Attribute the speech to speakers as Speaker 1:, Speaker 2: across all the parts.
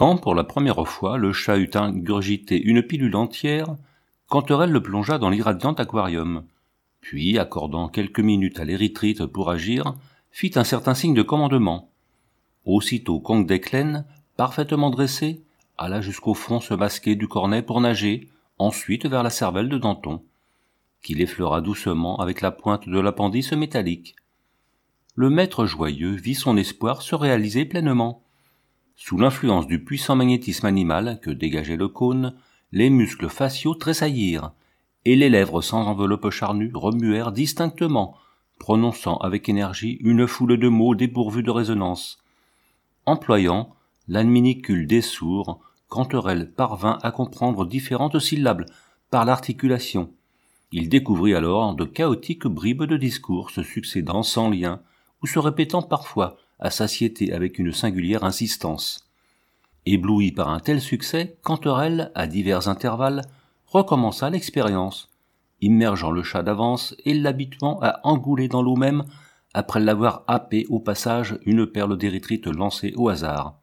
Speaker 1: Quand, pour la première fois, le chat eut ingurgité une pilule entière, Canterelle le plongea dans l'irradiant aquarium, puis, accordant quelques minutes à l'érythrite pour agir, fit un certain signe de commandement. Aussitôt Kong d'Eclen, parfaitement dressé, alla jusqu'au fond se masquer du cornet pour nager, ensuite vers la cervelle de Danton, qu'il effleura doucement avec la pointe de l'appendice métallique. Le maître joyeux vit son espoir se réaliser pleinement. Sous l'influence du puissant magnétisme animal que dégageait le cône, les muscles faciaux tressaillirent, et les lèvres sans enveloppe charnue remuèrent distinctement, prononçant avec énergie une foule de mots dépourvus de résonance. Employant l'adminicule des sourds, Canterelle parvint à comprendre différentes syllabes par l'articulation. Il découvrit alors de chaotiques bribes de discours se succédant sans lien, ou se répétant parfois à satiété avec une singulière insistance. Ébloui par un tel succès, Canterelle, à divers intervalles, recommença l'expérience, immergeant le chat d'avance et l'habituant à engouler dans l'eau même après l'avoir happé au passage une perle d'érythrite lancée au hasard.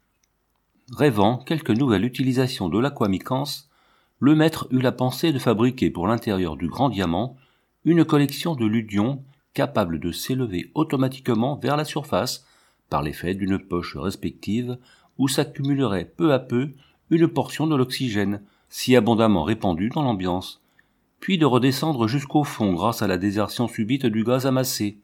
Speaker 1: Rêvant quelque nouvelle utilisation de l'aquamicance, le maître eut la pensée de fabriquer pour l'intérieur du grand diamant une collection de ludions capables de s'élever automatiquement vers la surface par l'effet d'une poche respective où s'accumulerait peu à peu une portion de l'oxygène si abondamment répandu dans l'ambiance, puis de redescendre jusqu'au fond grâce à la désertion subite du gaz amassé.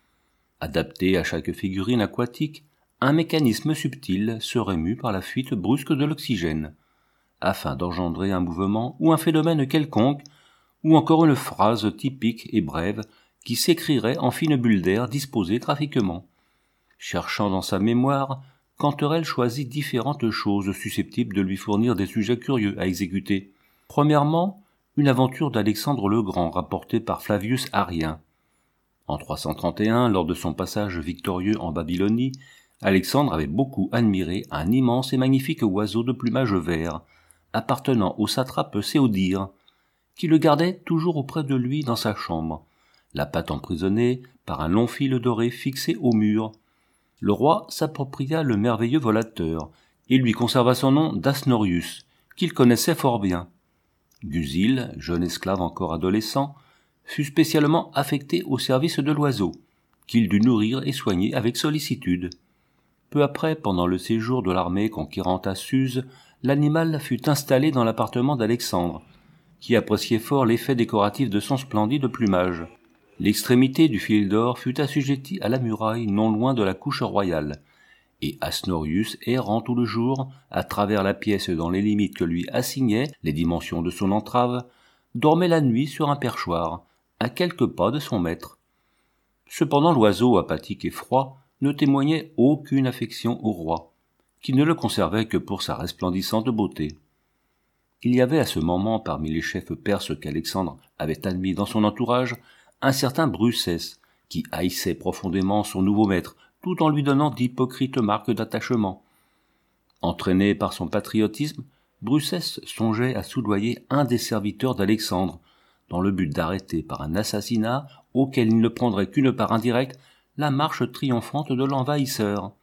Speaker 1: Adapté à chaque figurine aquatique, un mécanisme subtil serait mu par la fuite brusque de l'oxygène, afin d'engendrer un mouvement ou un phénomène quelconque, ou encore une phrase typique et brève qui s'écrirait en fines bulles d'air disposées graphiquement. Cherchant dans sa mémoire, Canterelle choisit différentes choses susceptibles de lui fournir des sujets curieux à exécuter. Premièrement, une aventure d'Alexandre le Grand rapportée par Flavius Arien. En 331, lors de son passage victorieux en Babylonie, Alexandre avait beaucoup admiré un immense et magnifique oiseau de plumage vert, appartenant au satrape Séodir, qui le gardait toujours auprès de lui dans sa chambre, la patte emprisonnée par un long fil doré fixé au mur. Le roi s'appropria le merveilleux volateur et lui conserva son nom d'Asnorius, qu'il connaissait fort bien. Guzil, jeune esclave encore adolescent, fut spécialement affecté au service de l'oiseau, qu'il dut nourrir et soigner avec sollicitude. Peu après, pendant le séjour de l'armée conquérante à Suse, l'animal fut installé dans l'appartement d'Alexandre, qui appréciait fort l'effet décoratif de son splendide plumage. L'extrémité du fil d'or fut assujettie à la muraille non loin de la couche royale, et Asnorius, errant tout le jour, à travers la pièce dans les limites que lui assignaient les dimensions de son entrave, dormait la nuit sur un perchoir, à quelques pas de son maître. Cependant l'oiseau, apathique et froid, ne témoignait aucune affection au roi, qui ne le conservait que pour sa resplendissante beauté. Il y avait à ce moment parmi les chefs perses qu'Alexandre avait admis dans son entourage un certain Brucès, qui haïssait profondément son nouveau maître, tout en lui donnant d'hypocrites marques d'attachement. Entraîné par son patriotisme, Brucès songeait à soudoyer un des serviteurs d'Alexandre, dans le but d'arrêter par un assassinat auquel il ne prendrait qu'une part indirecte la marche triomphante de l'envahisseur.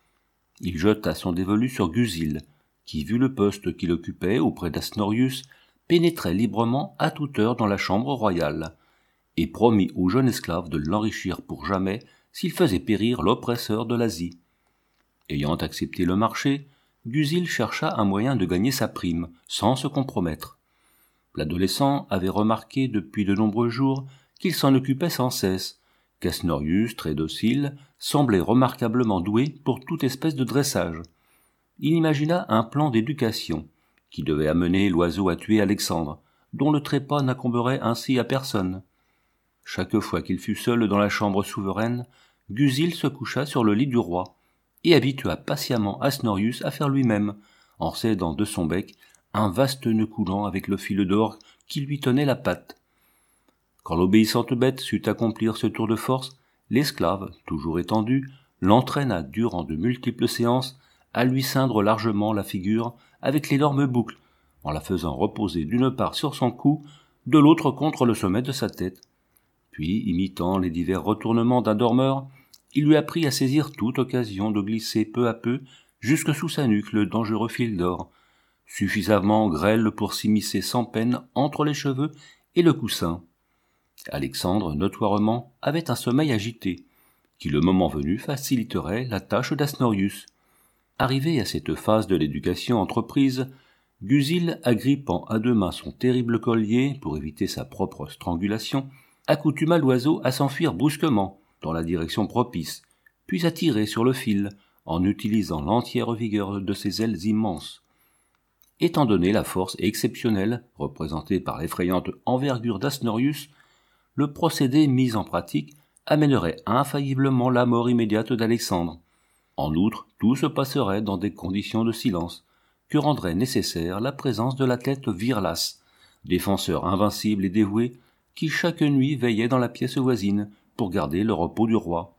Speaker 1: Il jeta son dévolu sur Guzil, qui, vu le poste qu'il occupait auprès d'Asnorius, pénétrait librement à toute heure dans la chambre royale, et promit au jeune esclave de l'enrichir pour jamais s'il faisait périr l'oppresseur de l'Asie. Ayant accepté le marché, Guzil chercha un moyen de gagner sa prime, sans se compromettre. L'adolescent avait remarqué depuis de nombreux jours qu'il s'en occupait sans cesse, qu'Asnorius, très docile, semblait remarquablement doué pour toute espèce de dressage. Il imagina un plan d'éducation, qui devait amener l'oiseau à tuer Alexandre, dont le trépas n'incomberait ainsi à personne. Chaque fois qu'il fut seul dans la chambre souveraine, Guzil se coucha sur le lit du roi, et habitua patiemment Asnorius à faire lui-même, en cédant de son bec un vaste nœud coulant avec le fil d'or qui lui tenait la patte. Quand l'obéissante bête sut accomplir ce tour de force, l'esclave, toujours étendu, l'entraîna durant de multiples séances à lui ceindre largement la figure avec l'énorme boucle, en la faisant reposer d'une part sur son cou, de l'autre contre le sommet de sa tête. Puis, imitant les divers retournements d'un dormeur, il lui apprit à saisir toute occasion de glisser peu à peu jusque sous sa nuque le dangereux fil d'or, suffisamment grêle pour s'immiscer sans peine entre les cheveux et le coussin. Alexandre, notoirement, avait un sommeil agité, qui le moment venu faciliterait la tâche d'Asnorius. Arrivé à cette phase de l'éducation entreprise, Gusile, agrippant à deux mains son terrible collier pour éviter sa propre strangulation, accoutuma l'oiseau à s'enfuir brusquement dans la direction propice, puis à tirer sur le fil en utilisant l'entière vigueur de ses ailes immenses. Étant donné la force exceptionnelle représentée par l'effrayante envergure d'Asnorius, le procédé mis en pratique amènerait infailliblement la mort immédiate d'Alexandre. En outre, tout se passerait dans des conditions de silence que rendrait nécessaire la présence de l'athlète Virlas, défenseur invincible et dévoué, qui chaque nuit veillait dans la pièce voisine pour garder le repos du roi.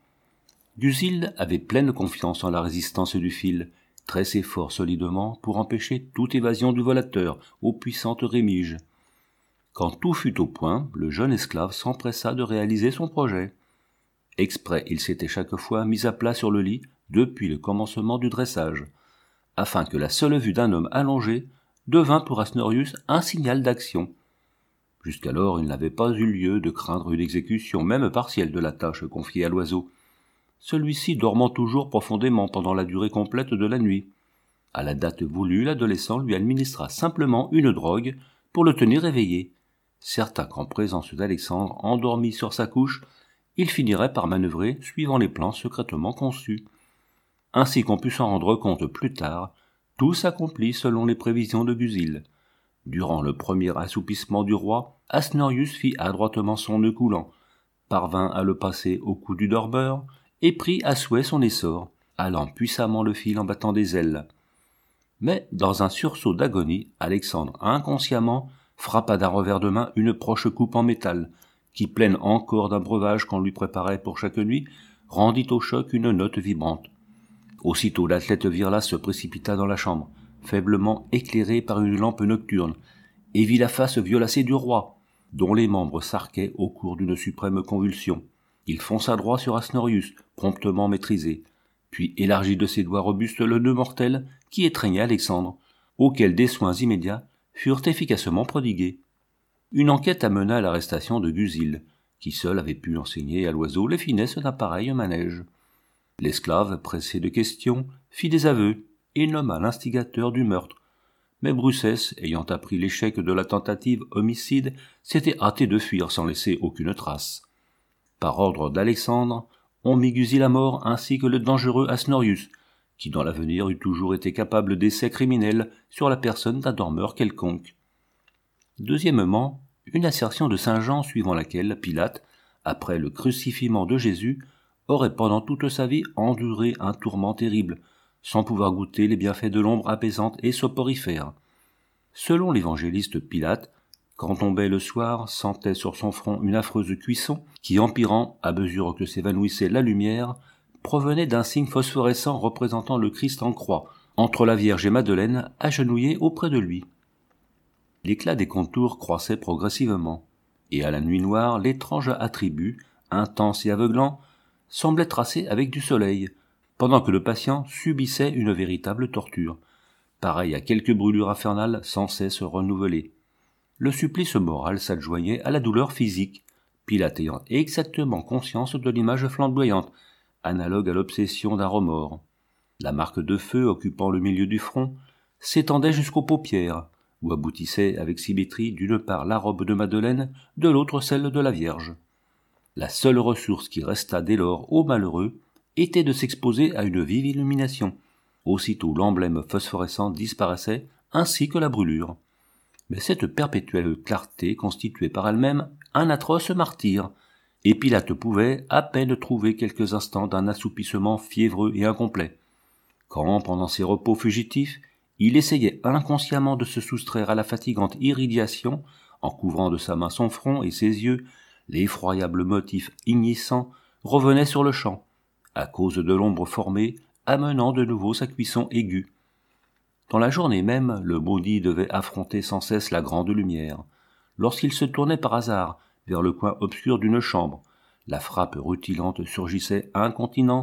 Speaker 1: Gusile avait pleine confiance en la résistance du fil, tressé fort solidement pour empêcher toute évasion du volateur aux puissantes rémiges. Quand tout fut au point, le jeune esclave s'empressa de réaliser son projet. Exprès, il s'était chaque fois mis à plat sur le lit depuis le commencement du dressage, afin que la seule vue d'un homme allongé devint pour Asnorius un signal d'action. Jusqu'alors, il n'avait pas eu lieu de craindre une exécution, même partielle, de la tâche confiée à l'oiseau, celui-ci dormant toujours profondément pendant la durée complète de la nuit. À la date voulue, l'adolescent lui administra simplement une drogue pour le tenir éveillé, certain qu'en présence d'Alexandre, endormi sur sa couche, il finirait par manœuvrer suivant les plans secrètement conçus. Ainsi qu'on put s'en rendre compte plus tard, tout s'accomplit selon les prévisions de Gusile. Durant le premier assoupissement du roi, Asnorius fit adroitement son nœud coulant, parvint à le passer au cou du dormeur, et prit à souhait son essor, allant puissamment le fil en battant des ailes. Mais, dans un sursaut d'agonie, Alexandre, inconsciemment, frappa d'un revers de main une proche coupe en métal, qui, pleine encore d'un breuvage qu'on lui préparait pour chaque nuit, rendit au choc une note vibrante. Aussitôt l'athlète Virlas se précipita dans la chambre, faiblement éclairée par une lampe nocturne, et vit la face violacée du roi, dont les membres s'arquaient au cours d'une suprême convulsion. Il fonça droit sur Asnorius, promptement maîtrisé, puis élargit de ses doigts robustes le nœud mortel qui étreignait Alexandre, auquel des soins immédiats furent efficacement prodigués. Une enquête amena à l'arrestation de Gusile, qui seul avait pu enseigner à l'oiseau les finesses d'un pareil manège. L'esclave, pressé de questions, fit des aveux et nomma l'instigateur du meurtre. Mais Brucès, ayant appris l'échec de la tentative homicide, s'était hâté de fuir sans laisser aucune trace. Par ordre d'Alexandre, on mit Gusile à mort ainsi que le dangereux Asnorius, qui dans l'avenir eût toujours été capable d'essais criminels sur la personne d'un dormeur quelconque. Deuxièmement, une assertion de saint Jean suivant laquelle Pilate, après le crucifiement de Jésus, aurait pendant toute sa vie enduré un tourment terrible, sans pouvoir goûter les bienfaits de l'ombre apaisante et soporifère. Selon l'évangéliste Pilate, quand tombait le soir, sentait sur son front une affreuse cuisson qui, empirant à mesure que s'évanouissait la lumière, provenait d'un signe phosphorescent représentant le Christ en croix, entre la Vierge et Madeleine agenouillées auprès de lui. L'éclat des contours croissait progressivement, et à la nuit noire, l'étrange attribut, intense et aveuglant, semblait tracé avec du soleil, pendant que le patient subissait une véritable torture, pareille à quelques brûlures infernales sans cesse renouvelées. Le supplice moral s'adjoignait à la douleur physique, Pilate ayant exactement conscience de l'image flamboyante, analogue à l'obsession d'un remords. La marque de feu occupant le milieu du front s'étendait jusqu'aux paupières, où aboutissait avec symétrie d'une part la robe de Madeleine, de l'autre celle de la Vierge. La seule ressource qui restât dès lors au malheureux était de s'exposer à une vive illumination. Aussitôt l'emblème phosphorescent disparaissait, ainsi que la brûlure. Mais cette perpétuelle clarté constituait par elle-même un atroce martyre, et Pilate pouvait à peine trouver quelques instants d'un assoupissement fiévreux et incomplet. Quand, pendant ses repos fugitifs, il essayait inconsciemment de se soustraire à la fatigante irradiation, en couvrant de sa main son front et ses yeux, l'effroyable motif ignissant revenait sur le champ, à cause de l'ombre formée, amenant de nouveau sa cuisson aiguë. Dans la journée même, le maudit devait affronter sans cesse la grande lumière. Lorsqu'il se tournait par hasard vers le coin obscur d'une chambre, la frappe rutilante surgissait incontinent,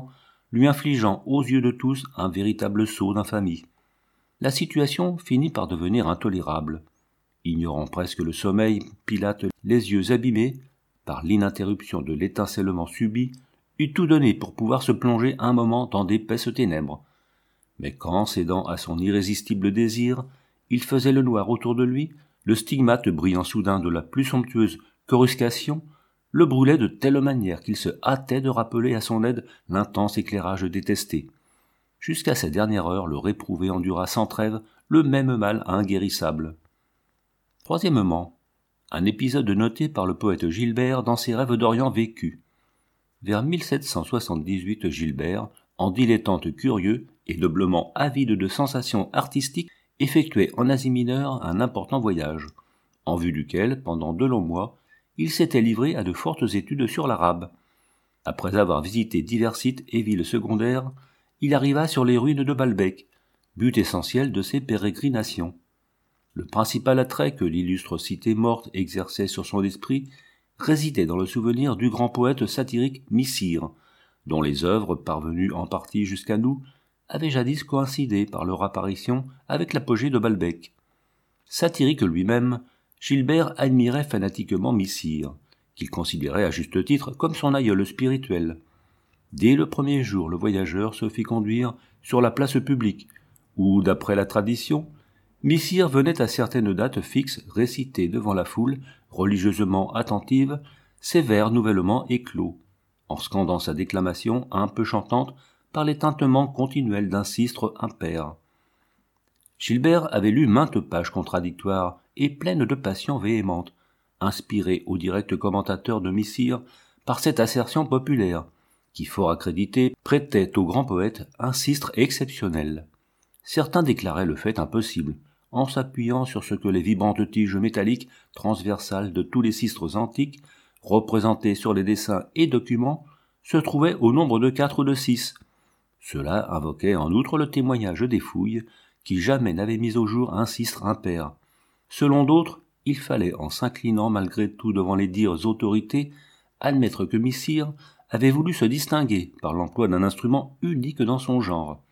Speaker 1: lui infligeant aux yeux de tous un véritable sceau d'infamie. La situation finit par devenir intolérable. Ignorant presque le sommeil, Pilate, les yeux abîmés par l'ininterruption de l'étincellement subit, eût tout donné pour pouvoir se plonger un moment dans d'épaisses ténèbres. Mais quand, cédant à son irrésistible désir, il faisait le noir autour de lui, le stigmate brillant soudain de la plus somptueuse coruscation le brûlait de telle manière qu'il se hâtait de rappeler à son aide l'intense éclairage détesté. Jusqu'à cette dernière heure, le réprouvé endura sans trêve le même mal inguérissable. Troisièmement, un épisode noté par le poète Gilbert dans ses Rêves d'Orient vécus. Vers 1778, Gilbert, en dilettante curieux et noblement avide de sensations artistiques, effectuait en Asie mineure un important voyage, en vue duquel, pendant 2 longs mois, il s'était livré à de fortes études sur l'arabe. Après avoir visité divers sites et villes secondaires, il arriva sur les ruines de Baalbek, but essentiel de ses pérégrinations. Le principal attrait que l'illustre cité morte exerçait sur son esprit résidait dans le souvenir du grand poète satirique Missire, dont les œuvres, parvenues en partie jusqu'à nous, avaient jadis coïncidé par leur apparition avec l'apogée de Baalbek. Satirique lui-même, Gilbert admirait fanatiquement Missire, qu'il considérait à juste titre comme son aïeul spirituel. Dès le premier jour, le voyageur se fit conduire sur la place publique, où, d'après la tradition, Missire venait à certaines dates fixes réciter devant la foule, religieusement attentive, ses vers nouvellement éclos, en scandant sa déclamation un peu chantante par les tintements continuels d'un sistre impair. Gilbert avait lu maintes pages contradictoires et pleines de passion véhémente, inspirées au direct commentateur de Missire par cette assertion populaire, qui, fort accréditée, prêtait au grand poète un sistre exceptionnel. Certains déclaraient le fait impossible, en s'appuyant sur ce que les vibrantes tiges métalliques transversales de tous les sistres antiques, représentés sur les dessins et documents, se trouvaient au nombre de 4 ou de 6. Cela invoquait en outre le témoignage des fouilles, qui jamais n'avaient mis au jour un sistre impair. Selon d'autres, il fallait, en s'inclinant malgré tout devant les dires autorités, admettre que Missire avait voulu se distinguer par l'emploi d'un instrument unique dans son genre.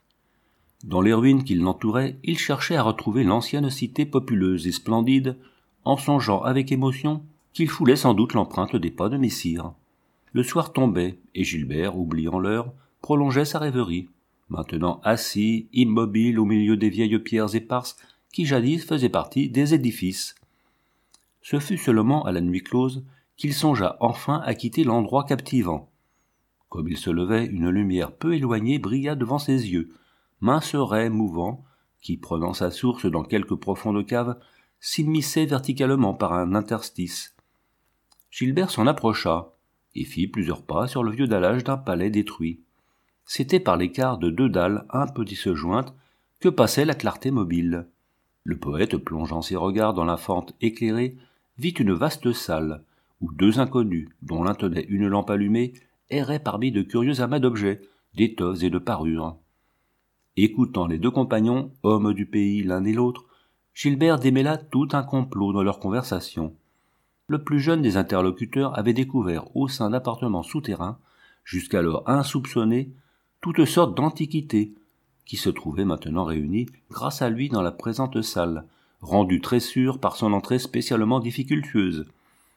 Speaker 1: Dans les ruines qui l'entouraient, il cherchait à retrouver l'ancienne cité populeuse et splendide, en songeant avec émotion qu'il foulait sans doute l'empreinte des pas de Missire. Le soir tombait, et Gilbert, oubliant l'heure, prolongeait sa rêverie, maintenant assis, immobile au milieu des vieilles pierres éparses qui jadis faisaient partie des édifices. Ce fut seulement à la nuit close qu'il songea enfin à quitter l'endroit captivant. Comme il se levait, une lumière peu éloignée brilla devant ses yeux, mince ray mouvant, qui, prenant sa source dans quelque profonde cave, s'immisçait verticalement par un interstice. Gilbert s'en approcha, et fit plusieurs pas sur le vieux dallage d'un palais détruit. C'était par l'écart de 2 dalles un peu disjointes que passait la clarté mobile. Le poète, plongeant ses regards dans la fente éclairée, vit une vaste salle, où 2 inconnus, dont l'un tenait une lampe allumée, erraient parmi de curieux amas d'objets, d'étoffes et de parures. Écoutant les 2 compagnons, hommes du pays l'un et l'autre, Gilbert démêla tout un complot dans leur conversation. Le plus jeune des interlocuteurs avait découvert au sein d'appartements souterrains, jusqu'alors insoupçonnés, toutes sortes d'antiquités, qui se trouvaient maintenant réunies grâce à lui dans la présente salle, rendue très sûre par son entrée spécialement difficultueuse.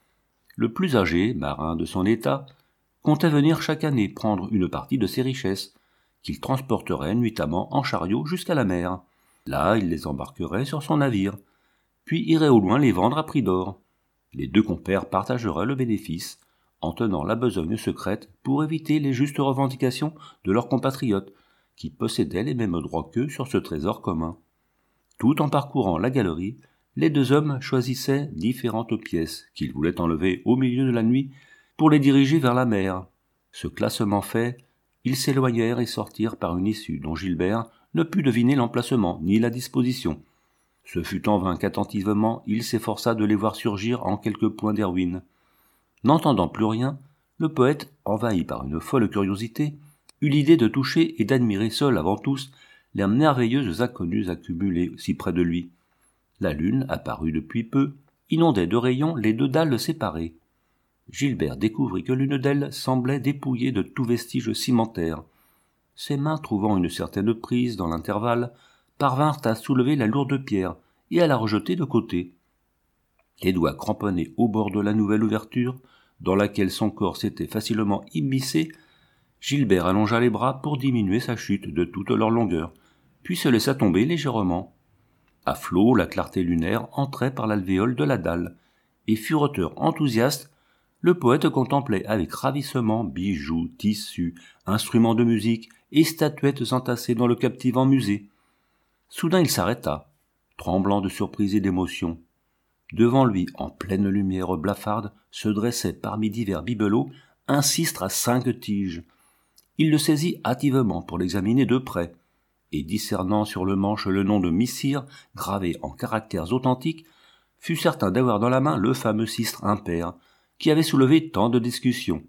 Speaker 1: Le plus âgé, marin de son état, comptait venir chaque année prendre une partie de ses richesses, qu'il transporterait nuitamment en chariot jusqu'à la mer. Là, il les embarquerait sur son navire, puis irait au loin les vendre à prix d'or. Les 2 compères partageraient le bénéfice, en tenant la besogne secrète pour éviter les justes revendications de leurs compatriotes, qui possédaient les mêmes droits qu'eux sur ce trésor commun. Tout en parcourant la galerie, les 2 hommes choisissaient différentes pièces qu'ils voulaient enlever au milieu de la nuit pour les diriger vers la mer. Ce classement fait, ils s'éloignèrent et sortirent par une issue dont Gilbert ne put deviner l'emplacement ni la disposition. Ce fut en vain qu'attentivement il s'efforça de les voir surgir en quelques points des ruines. N'entendant plus rien, le poète, envahi par une folle curiosité, eut l'idée de toucher et d'admirer seul avant tous les merveilleuses inconnues accumulées si près de lui. La lune, apparue depuis peu, inondait de rayons les 2 dalles séparées. Gilbert découvrit que l'une d'elles semblait dépouillée de tout vestige cimentaire. Ses mains, trouvant une certaine prise dans l'intervalle, parvinrent à soulever la lourde pierre et à la rejeter de côté. Les doigts cramponnés au bord de la nouvelle ouverture, dans laquelle son corps s'était facilement immiscé, Gilbert allongea les bras pour diminuer sa chute de toute leur longueur, puis se laissa tomber légèrement. À flot, la clarté lunaire entrait par l'alvéole de la dalle, et fureteur enthousiaste, le poète contemplait avec ravissement bijoux, tissus, instruments de musique et statuettes entassées dans le captivant musée. Soudain il s'arrêta, tremblant de surprise et d'émotion. Devant lui, en pleine lumière blafarde, se dressait parmi divers bibelots un sistre à 5 tiges. Il le saisit hâtivement pour l'examiner de près, et discernant sur le manche le nom de Missire, gravé en caractères authentiques, fut certain d'avoir dans la main le fameux sistre impair, qui avait soulevé tant de discussions.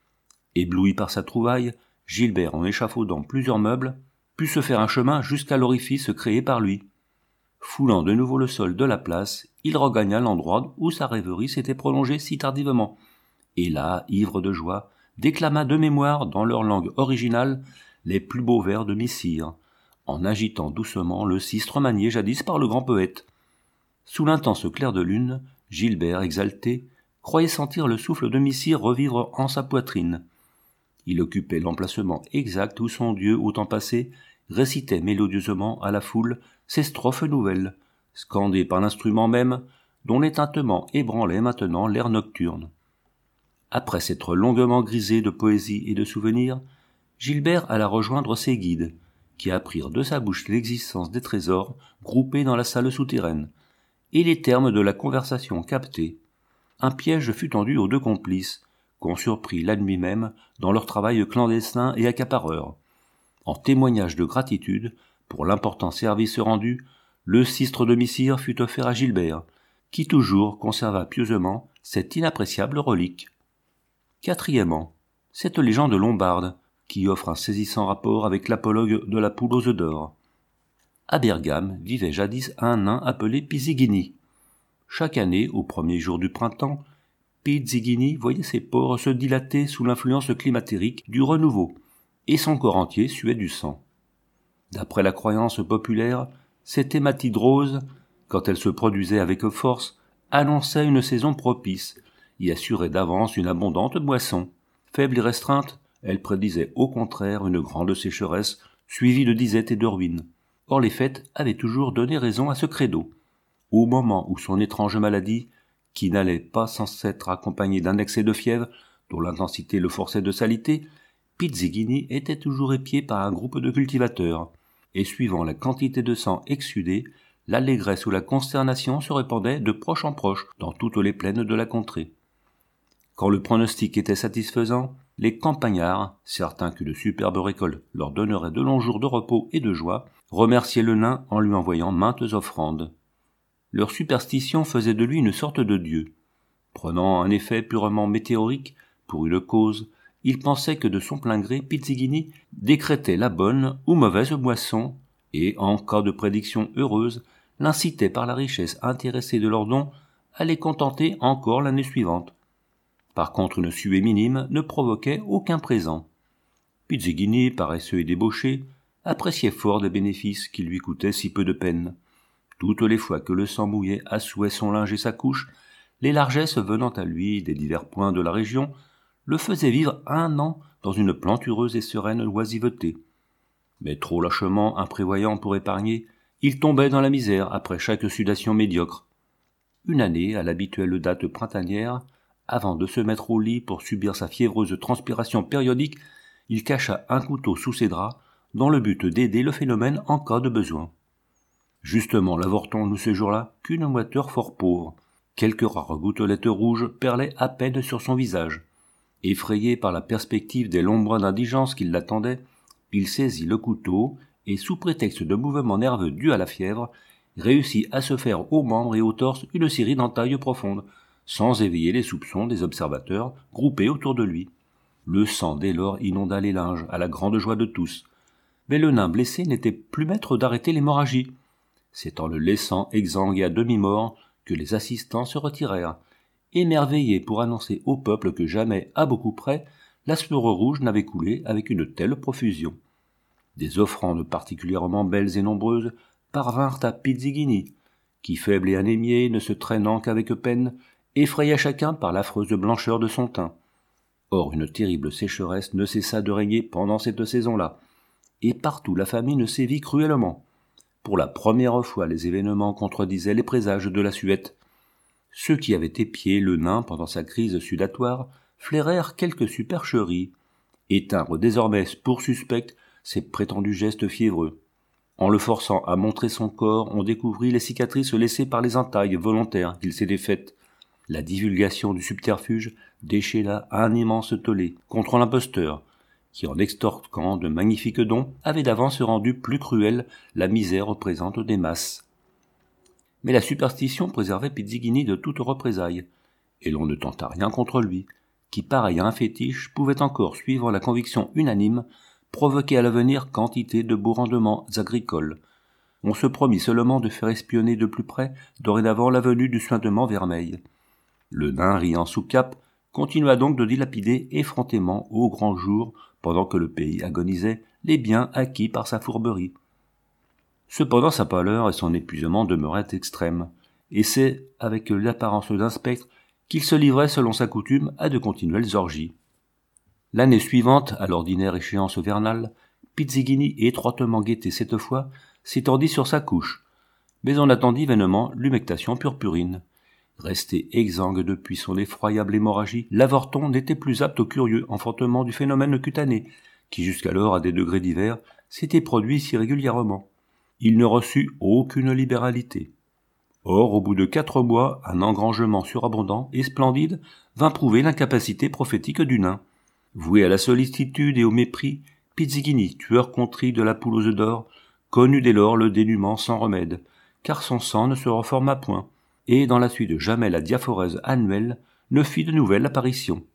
Speaker 1: Ébloui par sa trouvaille, Gilbert, en échafaudant plusieurs meubles, put se faire un chemin jusqu'à l'orifice créé par lui. Foulant de nouveau le sol de la place, il regagna l'endroit où sa rêverie s'était prolongée si tardivement, et là, ivre de joie, déclama de mémoire dans leur langue originale les plus beaux vers de Missire, en agitant doucement le sistre manié jadis par le grand poète. Sous l'intense clair de lune, Gilbert, exalté, croyait sentir le souffle de Missire revivre en sa poitrine. Il occupait l'emplacement exact où son dieu, au temps passé, récitait mélodieusement à la foule ses strophes nouvelles, scandées par l'instrument même, dont l'étintement ébranlait maintenant l'air nocturne. Après s'être longuement grisé de poésie et de souvenirs, Gilbert alla rejoindre ses guides, qui apprirent de sa bouche l'existence des trésors groupés dans la salle souterraine, et les termes de la conversation captée. Un piège fut tendu aux 2 complices, qu'on surprit la nuit même dans leur travail clandestin et accapareur. En témoignage de gratitude pour l'important service rendu, le sistre de Missire fut offert à Gilbert, qui toujours conserva pieusement cette inappréciable relique. Quatrièmement, cette légende lombarde, qui offre un saisissant rapport avec l'apologue de la poule aux œufs d'or. À Bergame vivait jadis un nain appelé Pizzighini. Chaque année, au premier jour du printemps, Pizzighini voyait ses pores se dilater sous l'influence climatérique du renouveau, et son corps entier suait du sang. D'après la croyance populaire, cette hématite rose, quand elle se produisait avec force, annonçait une saison propice et assurait d'avance une abondante boisson. Faible et restreinte, elle prédisait au contraire une grande sécheresse suivie de disette et de ruines. Or les fêtes avaient toujours donné raison à ce credo. Au moment où son étrange maladie, qui n'allait pas sans s'être accompagnée d'un excès de fièvre, dont l'intensité le forçait de s'aliter, Pizzighini était toujours épié par un groupe de cultivateurs, et suivant la quantité de sang exsudé, l'allégresse ou la consternation se répandait de proche en proche dans toutes les plaines de la contrée. Quand le pronostic était satisfaisant, les campagnards, certains qu'une superbe récolte leur donnerait de longs jours de repos et de joie, remerciaient le nain en lui envoyant maintes offrandes. Leur superstition faisait de lui une sorte de dieu. Prenant un effet purement météorique pour une cause, il pensait que de son plein gré Pizzighini décrétait la bonne ou mauvaise boisson et, en cas de prédiction heureuse, l'incitait par la richesse intéressée de leurs dons à les contenter encore l'année suivante. Par contre, une suée minime ne provoquait aucun présent. Pizzighini, paresseux et débauché, appréciait fort des bénéfices qui lui coûtaient si peu de peine. Toutes les fois que le sang mouillait à souhait son linge et sa couche, les largesses venant à lui des divers points de la région le faisaient vivre 1 an dans une plantureuse et sereine oisiveté. Mais trop lâchement imprévoyant pour épargner, il tombait dans la misère après chaque sudation médiocre. Une année, à l'habituelle date printanière, avant de se mettre au lit pour subir sa fiévreuse transpiration périodique, il cacha un couteau sous ses draps dans le but d'aider le phénomène en cas de besoin. Justement l'avortons-nous ce jour-là qu'une moiteur fort pauvre. Quelques rares gouttelettes rouges perlaient à peine sur son visage. Effrayé par la perspective des longs mois d'indigence qui l'attendaient, il saisit le couteau et, sous prétexte de mouvements nerveux dus à la fièvre, réussit à se faire aux membres et au torse une série d'entailles profondes, sans éveiller les soupçons des observateurs groupés autour de lui. Le sang dès lors inonda les linges, à la grande joie de tous. Mais le nain blessé n'était plus maître d'arrêter l'hémorragie. C'est en le laissant exsangue à demi-mort que les assistants se retirèrent, émerveillés pour annoncer au peuple que jamais, à beaucoup près, la sueur rouge n'avait coulé avec une telle profusion. Des offrandes particulièrement belles et nombreuses parvinrent à Pizzigini, qui, faible et anémié, ne se traînant qu'avec peine, effraya chacun par l'affreuse blancheur de son teint. Or une terrible sécheresse ne cessa de régner pendant cette saison-là, et partout la famine sévit cruellement. Pour la première fois les événements contredisaient les présages de la suette. Ceux qui avaient épié le nain pendant sa crise sudatoire flairèrent quelques supercheries, et tinrent désormais pour suspects ses prétendus gestes fiévreux. En le forçant à montrer son corps, on découvrit les cicatrices laissées par les entailles volontaires qu'il s'était faites. La divulgation du subterfuge déchaîna un immense tollé contre l'imposteur, qui, en extorquant de magnifiques dons, avait d'avance rendu plus cruelle la misère présente des masses. Mais la superstition préservait Pizzigini de toute représaille, et l'on ne tenta rien contre lui, qui, pareil à un fétiche, pouvait encore, suivre la conviction unanime, provoquer à l'avenir quantité de beaux rendements agricoles. On se promit seulement de faire espionner de plus près dorénavant la venue du suintement vermeil. Le nain, riant sous cape, continua donc de dilapider effrontément au grand jour, pendant que le pays agonisait, les biens acquis par sa fourberie. Cependant sa pâleur et son épuisement demeuraient extrêmes, et c'est avec l'apparence d'un spectre qu'il se livrait selon sa coutume à de continuelles orgies. L'année suivante, à l'ordinaire échéance vernale, Pizzigini, étroitement guetté cette fois, s'étendit sur sa couche, mais on attendit vainement l'humectation purpurine. Resté exsangue depuis son effroyable hémorragie, l'avorton n'était plus apte au curieux enfantement du phénomène cutané, qui jusqu'alors, à des degrés divers, s'était produit si régulièrement. Il ne reçut aucune libéralité. Or, au bout de 4 mois, un engrangement surabondant et splendide vint prouver l'incapacité prophétique du nain. Voué à la sollicitude et au mépris, Pizzigini, tueur contrit de la poule aux œufs d'or, connut dès lors le dénûment sans remède, car son sang ne se reforma point, et dans la suite jamais la diaphorèse annuelle ne fit de nouvelle apparition.